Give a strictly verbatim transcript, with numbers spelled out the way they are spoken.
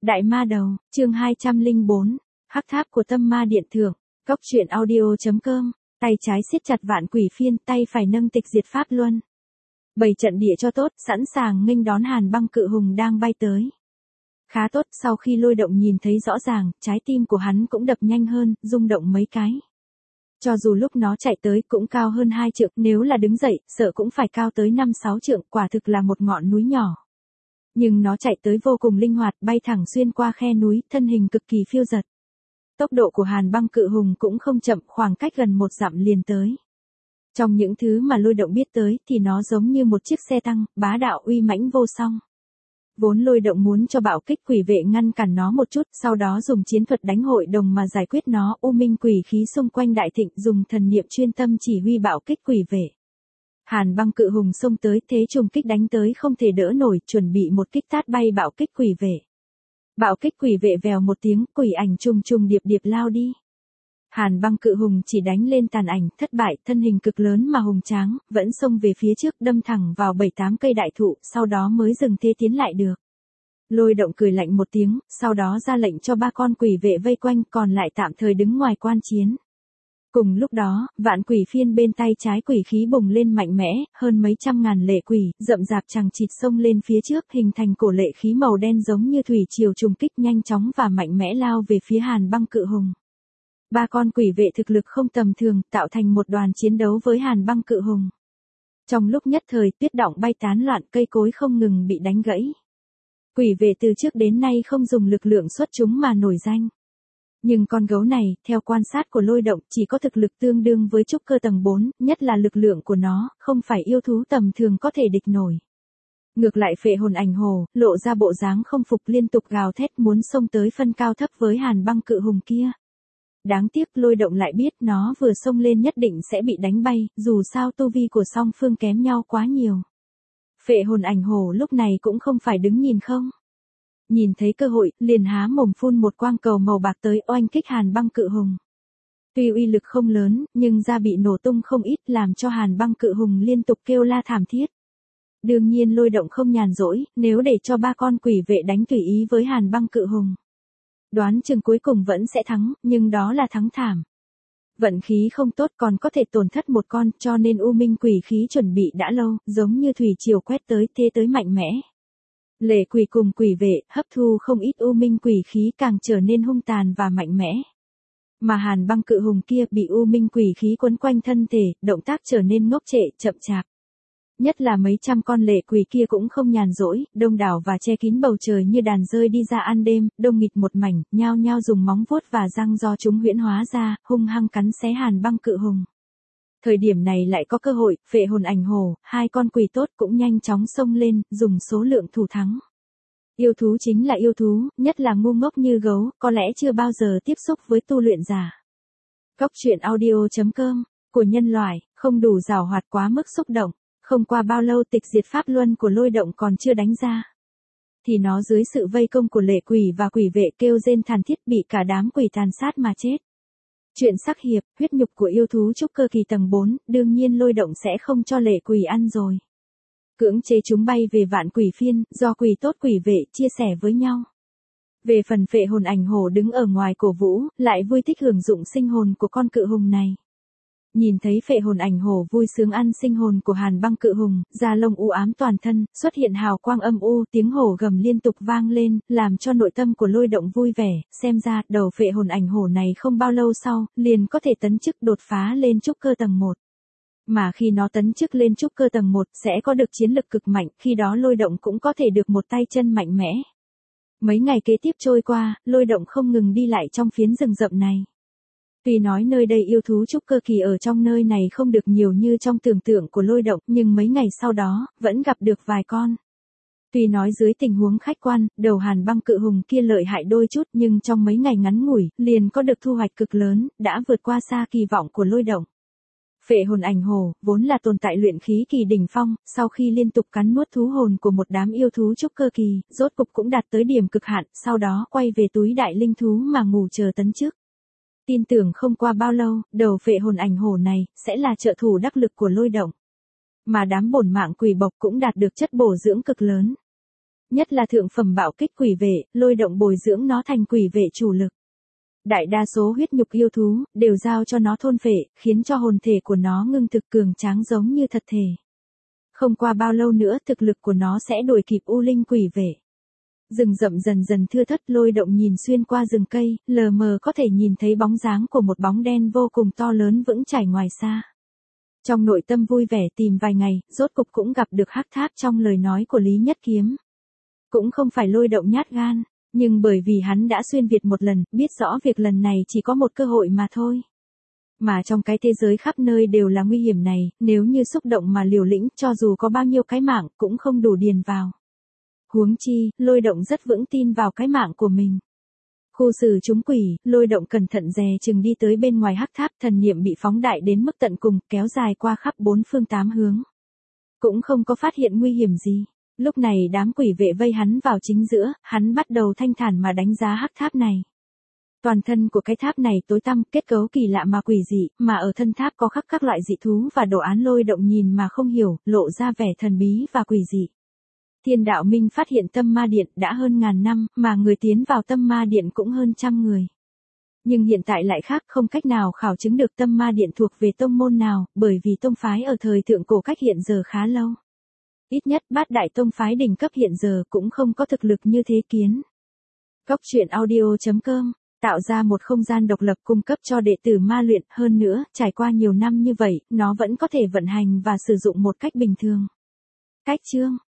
Đại ma đầu, chương hai trăm lẻ bốn, Hắc tháp của tâm ma điện thượng, Cốc truyện audio chấm com, tay trái siết chặt vạn quỷ phiên, tay phải nâng tịch diệt pháp luân. Bày trận địa cho tốt, sẵn sàng nghênh đón Hàn Băng cự hùng đang bay tới. Khá tốt, sau khi Lôi Động nhìn thấy rõ ràng, trái tim của hắn cũng đập nhanh hơn, rung động mấy cái. Cho dù lúc nó chạy tới cũng cao hơn hai trượng, nếu là đứng dậy, sợ cũng phải cao tới năm sáu trượng, quả thực là một ngọn núi nhỏ. Nhưng nó chạy tới vô cùng linh hoạt, bay thẳng xuyên qua khe núi, thân hình cực kỳ phiêu dật. Tốc độ của Hàn Băng cự hùng cũng không chậm, khoảng cách gần một dặm liền tới. Trong những thứ mà Lôi Động biết tới thì nó giống như một chiếc xe tăng, bá đạo uy mãnh vô song. Vốn Lôi Động muốn cho bạo kích quỷ vệ ngăn cản nó một chút, sau đó dùng chiến thuật đánh hội đồng mà giải quyết nó. U minh quỷ khí xung quanh đại thịnh, dùng thần niệm chuyên tâm chỉ huy bạo kích quỷ vệ. Hàn Băng cự hùng xông tới, thế trùng kích đánh tới không thể đỡ nổi, chuẩn bị một kích tát bay bạo kích quỷ vệ. Bạo kích quỷ vệ vèo một tiếng, quỷ ảnh trùng trùng điệp điệp lao đi. Hàn Băng cự hùng chỉ đánh lên tàn ảnh, thất bại, thân hình cực lớn mà hùng tráng, vẫn xông về phía trước, đâm thẳng vào bảy tám cây đại thụ, sau đó mới dừng thế tiến lại được. Lôi Động cười lạnh một tiếng, sau đó ra lệnh cho ba con quỷ vệ vây quanh, còn lại tạm thời đứng ngoài quan chiến. Cùng lúc đó, vạn quỷ phiên bên tay trái quỷ khí bùng lên mạnh mẽ, hơn mấy trăm ngàn lệ quỷ, rậm rạp chằng chịt xông lên phía trước, hình thành cổ lệ khí màu đen giống như thủy triều trùng kích nhanh chóng và mạnh mẽ lao về phía Hàn Băng cự hùng. Ba con quỷ vệ thực lực không tầm thường, tạo thành một đoàn chiến đấu với Hàn Băng cự hùng. Trong lúc nhất thời, tuyết đọng bay tán loạn, cây cối không ngừng bị đánh gãy. Quỷ vệ từ trước đến nay không dùng lực lượng xuất chúng mà nổi danh. Nhưng con gấu này, theo quan sát của Lôi Động, chỉ có thực lực tương đương với trúc cơ tầng bốn, nhất là lực lượng của nó, không phải yêu thú tầm thường có thể địch nổi. Ngược lại phệ hồn ảnh hồ, lộ ra bộ dáng không phục, liên tục gào thét muốn xông tới phân cao thấp với Hàn Băng cự hùng kia. Đáng tiếc Lôi Động lại biết nó vừa xông lên nhất định sẽ bị đánh bay, dù sao tu vi của song phương kém nhau quá nhiều. Phệ hồn ảnh hồ lúc này cũng không phải đứng nhìn không. Nhìn thấy cơ hội, liền há mồm phun một quang cầu màu bạc tới oanh kích Hàn Băng cự hùng. Tuy uy lực không lớn, nhưng da bị nổ tung không ít, làm cho Hàn Băng cự hùng liên tục kêu la thảm thiết. Đương nhiên Lôi Động không nhàn rỗi, nếu để cho ba con quỷ vệ đánh tùy ý với Hàn Băng cự hùng. Đoán chừng cuối cùng vẫn sẽ thắng, nhưng đó là thắng thảm. Vận khí không tốt còn có thể tổn thất một con, cho nên u minh quỷ khí chuẩn bị đã lâu, giống như thủy triều quét tới, thế tới mạnh mẽ. Lệ quỷ cùng quỷ vệ, hấp thu không ít u minh quỷ khí, càng trở nên hung tàn và mạnh mẽ. Mà Hàn Băng cự hùng kia bị u minh quỷ khí quấn quanh thân thể, động tác trở nên ngốc trệ, chậm chạp. Nhất là mấy trăm con lệ quỷ kia cũng không nhàn rỗi, đông đảo và che kín bầu trời như đàn rơi đi ra ăn đêm, đông nghịt một mảnh, nhao nhao dùng móng vuốt và răng do chúng huyễn hóa ra, hung hăng cắn xé Hàn Băng cự hùng. Thời điểm này lại có cơ hội, phệ hồn ảnh hồ, hai con quỷ tốt cũng nhanh chóng xông lên, dùng số lượng thủ thắng. Yêu thú chính là yêu thú, nhất là ngu ngốc như gấu, có lẽ chưa bao giờ tiếp xúc với tu luyện giả. Cốc truyện audio chấm com, của nhân loại, không đủ giàu hoạt quá mức xúc động. Không qua bao lâu tịch diệt pháp luân của Lôi Động còn chưa đánh ra. Thì nó dưới sự vây công của lệ quỷ và quỷ vệ kêu rên thảm thiết, bị cả đám quỷ tàn sát mà chết. Chuyện sắc hiệp, huyết nhục của yêu thú trúc cơ kỳ tầng bốn, đương nhiên Lôi Động sẽ không cho lệ quỷ ăn rồi. Cưỡng chế chúng bay về vạn quỷ phiên, do quỷ tốt quỷ vệ chia sẻ với nhau. Về phần phệ hồn ảnh hồ đứng ở ngoài cổ vũ, lại vui thích hưởng dụng sinh hồn của con cự hùng này. Nhìn thấy phệ hồn ảnh hồ vui sướng ăn sinh hồn của Hàn Băng cự hùng, da lông u ám toàn thân, xuất hiện hào quang âm u, tiếng hổ gầm liên tục vang lên, làm cho nội tâm của Lôi Động vui vẻ, xem ra đầu phệ hồn ảnh hồ này không bao lâu sau, liền có thể tấn chức đột phá lên trúc cơ tầng một. Mà khi nó tấn chức lên trúc cơ tầng một sẽ có được chiến lực cực mạnh, khi đó Lôi Động cũng có thể được một tay chân mạnh mẽ. Mấy ngày kế tiếp trôi qua, Lôi Động không ngừng đi lại trong phiến rừng rậm này. Tuy nói nơi đây yêu thú trúc cơ kỳ ở trong nơi này không được nhiều như trong tưởng tượng của Lôi Động, nhưng mấy ngày sau đó, vẫn gặp được vài con. Tuy nói dưới tình huống khách quan, đầu Hàn Băng cự hùng kia lợi hại đôi chút, nhưng trong mấy ngày ngắn ngủi, liền có được thu hoạch cực lớn, đã vượt qua xa kỳ vọng của Lôi Động. Phệ hồn ảnh hồ, vốn là tồn tại luyện khí kỳ đỉnh phong, sau khi liên tục cắn nuốt thú hồn của một đám yêu thú trúc cơ kỳ, rốt cục cũng đạt tới điểm cực hạn, sau đó quay về túi đại linh thú mà ngủ chờ tấn chức. Tin tưởng không qua bao lâu, đầu phệ hồn ảnh hồ này, sẽ là trợ thủ đắc lực của Lôi Động. Mà đám bổn mạng quỷ bộc cũng đạt được chất bổ dưỡng cực lớn. Nhất là thượng phẩm bạo kích quỷ vệ, lôi động bồi dưỡng nó thành quỷ vệ chủ lực. Đại đa số huyết nhục yêu thú, đều giao cho nó thôn phệ, khiến cho hồn thể của nó ngưng thực cường tráng giống như thật thể. Không qua bao lâu nữa thực lực của nó sẽ đuổi kịp U Linh quỷ vệ. Rừng rậm dần dần thưa thớt, lôi động nhìn xuyên qua rừng cây, lờ mờ có thể nhìn thấy bóng dáng của một bóng đen vô cùng to lớn vững chãi ngoài xa. Trong nội tâm vui vẻ tìm vài ngày, rốt cục cũng gặp được hắc tháp trong lời nói của Lý Nhất Kiếm. Cũng không phải lôi động nhát gan, nhưng bởi vì hắn đã xuyên Việt một lần, biết rõ việc lần này chỉ có một cơ hội mà thôi. Mà trong cái thế giới khắp nơi đều là nguy hiểm này, nếu như xúc động mà liều lĩnh, cho dù có bao nhiêu cái mạng, cũng không đủ điền vào. Huống chi, lôi động rất vững tin vào cái mạng của mình. Khu xử chúng quỷ, lôi động cẩn thận dè chừng đi tới bên ngoài hắc tháp, thần niệm bị phóng đại đến mức tận cùng, kéo dài qua khắp bốn phương tám hướng. Cũng không có phát hiện nguy hiểm gì. Lúc này đám quỷ vệ vây hắn vào chính giữa, hắn bắt đầu thanh thản mà đánh giá hắc tháp này. Toàn thân của cái tháp này tối tăm, kết cấu kỳ lạ mà quỷ dị, mà ở thân tháp có khắc các loại dị thú và đồ án lôi động nhìn mà không hiểu, lộ ra vẻ thần bí và quỷ dị. Thiên đạo minh phát hiện tâm ma điện đã hơn ngàn năm, mà người tiến vào tâm ma điện cũng hơn trăm người. Nhưng hiện tại lại khác, không cách nào khảo chứng được tâm ma điện thuộc về tông môn nào, bởi vì tông phái ở thời thượng cổ cách hiện giờ khá lâu. Ít nhất bát đại tông phái đỉnh cấp hiện giờ cũng không có thực lực như thế kiến. Góc truyện audio chấm com tạo ra một không gian độc lập cung cấp cho đệ tử ma luyện, hơn nữa, trải qua nhiều năm như vậy, nó vẫn có thể vận hành và sử dụng một cách bình thường. Cách chương